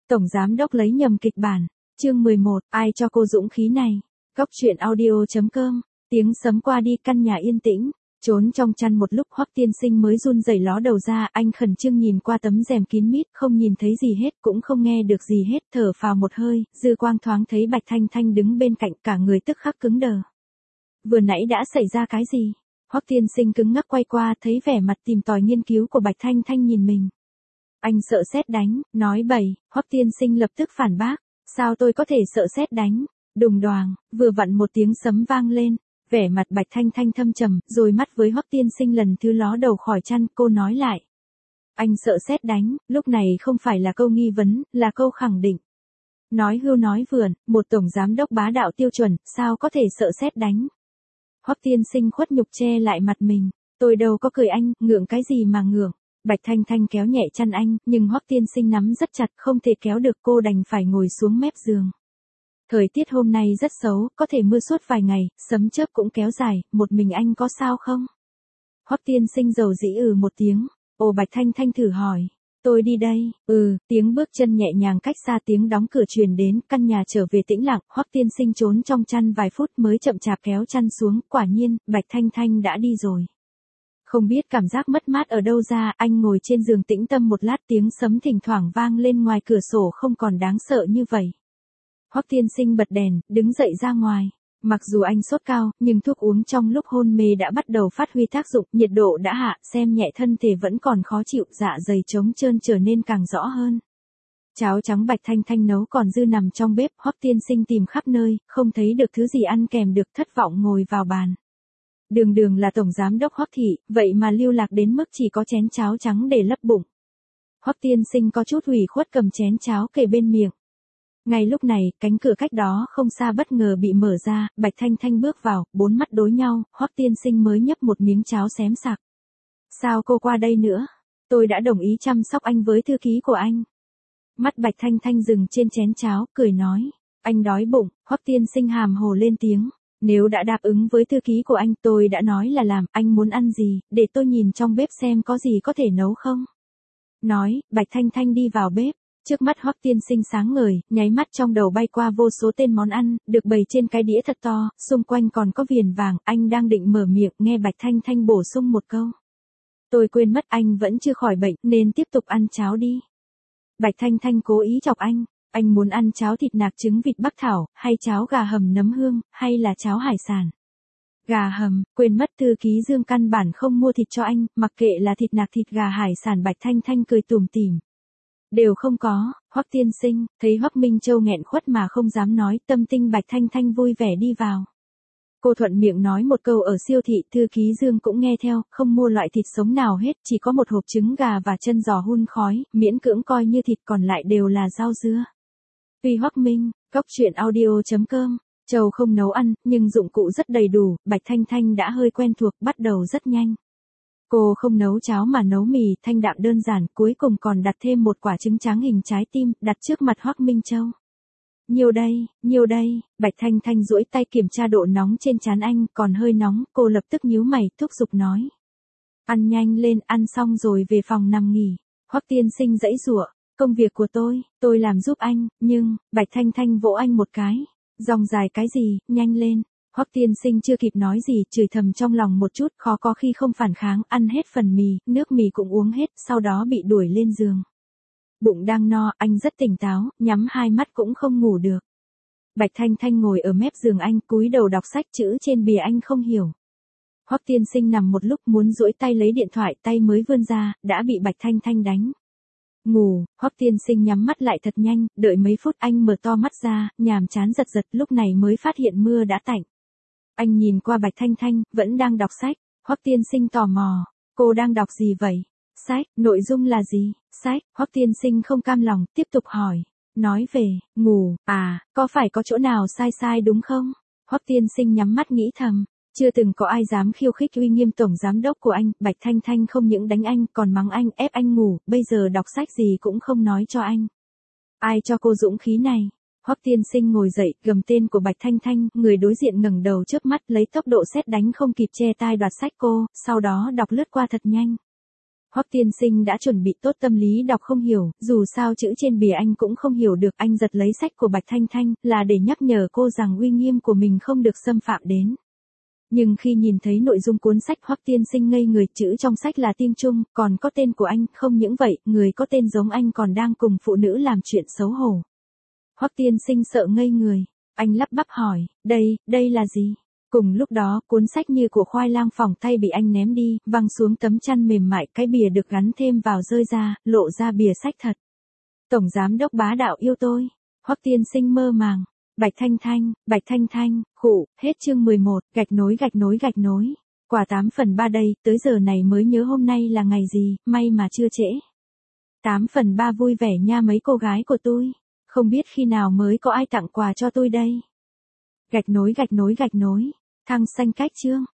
Tổng giám đốc lấy nhầm kịch bản. Chương 11, ai cho cô dũng khí này? Góc truyện audio.com. Tiếng sấm qua đi, căn nhà yên tĩnh. Trốn trong chăn một lúc, Hoắc Tiên Sinh mới run rẩy ló đầu ra, anh khẩn trương nhìn qua tấm rèm kín mít, không nhìn thấy gì hết, cũng không nghe được gì hết, thở phào một hơi, dư quang thoáng thấy Bạch Thanh Thanh đứng bên cạnh, cả người tức khắc cứng đờ. Vừa nãy đã xảy ra cái gì? Hoắc Tiên Sinh cứng ngắc quay qua, thấy vẻ mặt tìm tòi nghiên cứu của Bạch Thanh Thanh nhìn mình. Anh sợ sét đánh, nói bậy. Hoắc Tiên Sinh lập tức phản bác, sao tôi có thể sợ sét đánh? Đùng đoàng, vừa vặn một tiếng sấm vang lên, vẻ mặt Bạch Thanh Thanh thâm trầm, rồi mắt với Hoắc Tiên Sinh lần thứ ló đầu khỏi chăn, cô nói lại. Anh sợ sét đánh, lúc này không phải là câu nghi vấn, là câu khẳng định. Nói hưu nói vượn, một tổng giám đốc bá đạo tiêu chuẩn, sao có thể sợ sét đánh? Hoắc Tiên Sinh khuất nhục che lại mặt mình, tôi đâu có cười anh, ngượng cái gì mà ngượng. Bạch Thanh Thanh kéo nhẹ chăn anh, nhưng Hoắc Tiên Sinh nắm rất chặt, không thể kéo được, cô đành phải ngồi xuống mép giường. Thời tiết hôm nay rất xấu, có thể mưa suốt vài ngày, sấm chớp cũng kéo dài, một mình anh có sao không? Hoắc Tiên Sinh dầu dĩ một tiếng, ồ. Bạch Thanh Thanh thử hỏi, tôi đi đây. Tiếng bước chân nhẹ nhàng cách xa, tiếng đóng cửa truyền đến, căn nhà trở về tĩnh lặng. Hoắc Tiên Sinh trốn trong chăn vài phút mới chậm chạp kéo chăn xuống, quả nhiên, Bạch Thanh Thanh đã đi rồi. Không biết cảm giác mất mát ở đâu ra, anh ngồi trên giường tĩnh tâm một lát, tiếng sấm thỉnh thoảng vang lên ngoài cửa sổ không còn đáng sợ như vậy. Hoắc Tiên Sinh bật đèn, đứng dậy ra ngoài. Mặc dù anh sốt cao, nhưng thuốc uống trong lúc hôn mê đã bắt đầu phát huy tác dụng, nhiệt độ đã hạ, xem nhẹ thân thể vẫn còn khó chịu, dạ dày trống trơn trở nên càng rõ hơn. Cháo trắng Bạch Thanh Thanh nấu còn dư nằm trong bếp, Hoắc Tiên Sinh tìm khắp nơi, không thấy được thứ gì ăn kèm được, thất vọng ngồi vào bàn. Đường đường là tổng giám đốc Hoắc thị, vậy mà lưu lạc đến mức chỉ có chén cháo trắng để lấp bụng. Hoắc Tiên Sinh có chút ủy khuất cầm chén cháo kề bên miệng. Ngay lúc này, cánh cửa cách đó không xa bất ngờ bị mở ra, Bạch Thanh Thanh bước vào, bốn mắt đối nhau, Hoắc Tiên Sinh mới nhấp một miếng cháo xém sặc. Sao cô qua đây nữa? Tôi đã đồng ý chăm sóc anh với thư ký của anh. Mắt Bạch Thanh Thanh dừng trên chén cháo, cười nói. Anh đói bụng. Hoắc Tiên Sinh hàm hồ lên tiếng. Nếu đã đáp ứng với thư ký của anh, tôi đã nói là làm, anh muốn ăn gì, để tôi nhìn trong bếp xem có gì có thể nấu không. Nói, Bạch Thanh Thanh đi vào bếp. Trước mắt Hoắc Tiên Sinh sáng ngời, nháy mắt trong đầu bay qua vô số tên món ăn, được bày trên cái đĩa thật to, xung quanh còn có viền vàng, anh đang định mở miệng, nghe Bạch Thanh Thanh bổ sung một câu. Tôi quên mất anh vẫn chưa khỏi bệnh, nên tiếp tục ăn cháo đi. Bạch Thanh Thanh cố ý chọc anh muốn ăn cháo thịt nạc trứng vịt Bắc Thảo, hay cháo gà hầm nấm hương, hay là cháo hải sản. Gà hầm, quên mất thư ký Dương căn bản không mua thịt cho anh, mặc kệ là thịt nạc thịt gà hải sản. Bạch Thanh Thanh cười tủm tỉm. Đều không có. Hoắc Tiên Sinh, thấy Hoắc Minh Châu nghẹn khuất mà không dám nói, tâm tinh Bạch Thanh Thanh vui vẻ đi vào. Cô thuận miệng nói một câu ở siêu thị, thư ký Dương cũng nghe theo, không mua loại thịt sống nào hết, chỉ có một hộp trứng gà và chân giò hun khói, miễn cưỡng coi như thịt, còn lại đều là rau dưa. Vì Hoắc Minh, góc truyện audio.com, Châu không nấu ăn, nhưng dụng cụ rất đầy đủ, Bạch Thanh Thanh đã hơi quen thuộc, bắt đầu rất nhanh. Cô không nấu cháo mà nấu mì, thanh đạm đơn giản, cuối cùng còn đặt thêm một quả trứng trắng hình trái tim, đặt trước mặt Hoắc Minh Châu. Nhiều đây, Bạch Thanh Thanh duỗi tay kiểm tra độ nóng trên trán anh, còn hơi nóng, cô lập tức nhíu mày, thúc giục nói. Ăn nhanh lên, ăn xong rồi về phòng nằm nghỉ. Hoắc Tiên Sinh giãy giụa, công việc của tôi làm giúp anh, nhưng, Bạch Thanh Thanh vỗ anh một cái. Dòng dài cái gì, nhanh lên. Hoắc Tiên Sinh chưa kịp nói gì, chửi thầm trong lòng một chút, khó có khi không phản kháng, ăn hết phần mì, nước mì cũng uống hết, sau đó bị đuổi lên giường. Bụng đang no, anh rất tỉnh táo, nhắm hai mắt cũng không ngủ được. Bạch Thanh Thanh ngồi ở mép giường anh, cúi đầu đọc sách, chữ trên bìa anh không hiểu. Hoắc Tiên Sinh nằm một lúc muốn duỗi tay lấy điện thoại, tay mới vươn ra, đã bị Bạch Thanh Thanh đánh. Ngủ. Hoắc Tiên Sinh nhắm mắt lại thật nhanh, đợi mấy phút anh mở to mắt ra, nhàm chán giật giật, lúc này mới phát hiện mưa đã tạnh. Anh nhìn qua Bạch Thanh Thanh, vẫn đang đọc sách. Hoắc Tiên Sinh tò mò, cô đang đọc gì vậy? Sách, nội dung là gì? Sách. Hoắc Tiên Sinh không cam lòng, tiếp tục hỏi. Nói về, ngủ, có phải có chỗ nào sai đúng không? Hoắc Tiên Sinh nhắm mắt nghĩ thầm. Chưa từng có ai dám khiêu khích uy nghiêm tổng giám đốc của anh, Bạch Thanh Thanh không những đánh anh, còn mắng anh, ép anh ngủ, bây giờ đọc sách gì cũng không nói cho anh. Ai cho cô dũng khí này? Hoắc Tiên Sinh ngồi dậy, gầm tên của Bạch Thanh Thanh, người đối diện ngẩng đầu chớp mắt, lấy tốc độ sét đánh không kịp che tai đoạt sách cô, sau đó đọc lướt qua thật nhanh. Hoắc tiên sinh đã chuẩn bị tốt tâm lý đọc không hiểu, dù sao chữ trên bìa anh cũng không hiểu được, anh giật lấy sách của Bạch Thanh Thanh, là để nhắc nhở cô rằng uy nghiêm của mình không được xâm phạm đến. Nhưng khi nhìn thấy nội dung cuốn sách, Hoắc tiên sinh ngây người, chữ trong sách là Tim Trung, còn có tên của anh, không những vậy, người có tên giống anh còn đang cùng phụ nữ làm chuyện xấu hổ. Hoắc tiên sinh sợ ngây người, anh lắp bắp hỏi, đây là gì? Cùng lúc đó, cuốn sách như của khoai lang phỏng tay bị anh ném đi, văng xuống tấm chăn mềm mại, cái bìa được gắn thêm vào rơi ra, lộ ra bìa sách thật. Tổng giám đốc bá đạo yêu tôi. Hoắc tiên sinh mơ màng. Bạch Thanh Thanh, khụ, hết chương 11, gạch nối. Quả 8/3 đây, tới giờ này mới nhớ hôm nay là ngày gì, may mà chưa trễ. 8/3 vui vẻ nha mấy cô gái của tôi. Không biết khi nào mới có ai tặng quà cho tôi đây. Gạch nối. Thăng xanh cách chương.